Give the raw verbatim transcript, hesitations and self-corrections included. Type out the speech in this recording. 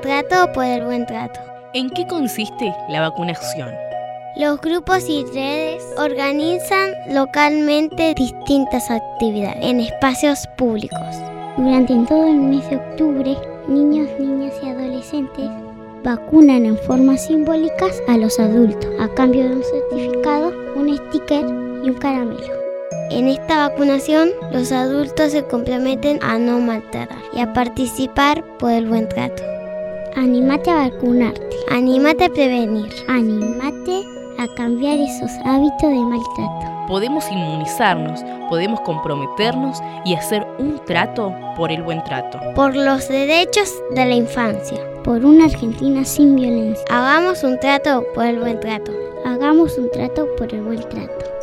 maltrato o por el buen trato. ¿En qué consiste la vacunación? Los grupos y redes organizan localmente distintas actividades en espacios públicos. Durante todo el mes de octubre, niños, niñas y adolescentes vacunan en formas simbólicas a los adultos, a cambio de un certificado, un sticker y un caramelo. En esta vacunación, los adultos se comprometen a no maltratar y a participar por el buen trato. Anímate a vacunarte. Anímate a prevenir. Anímate a cambiar esos hábitos de maltrato. Podemos inmunizarnos, podemos comprometernos y hacer un trato por el buen trato. Por los derechos de la infancia. Por una Argentina sin violencia. Hagamos un trato por el buen trato. Hagamos un trato por el buen trato.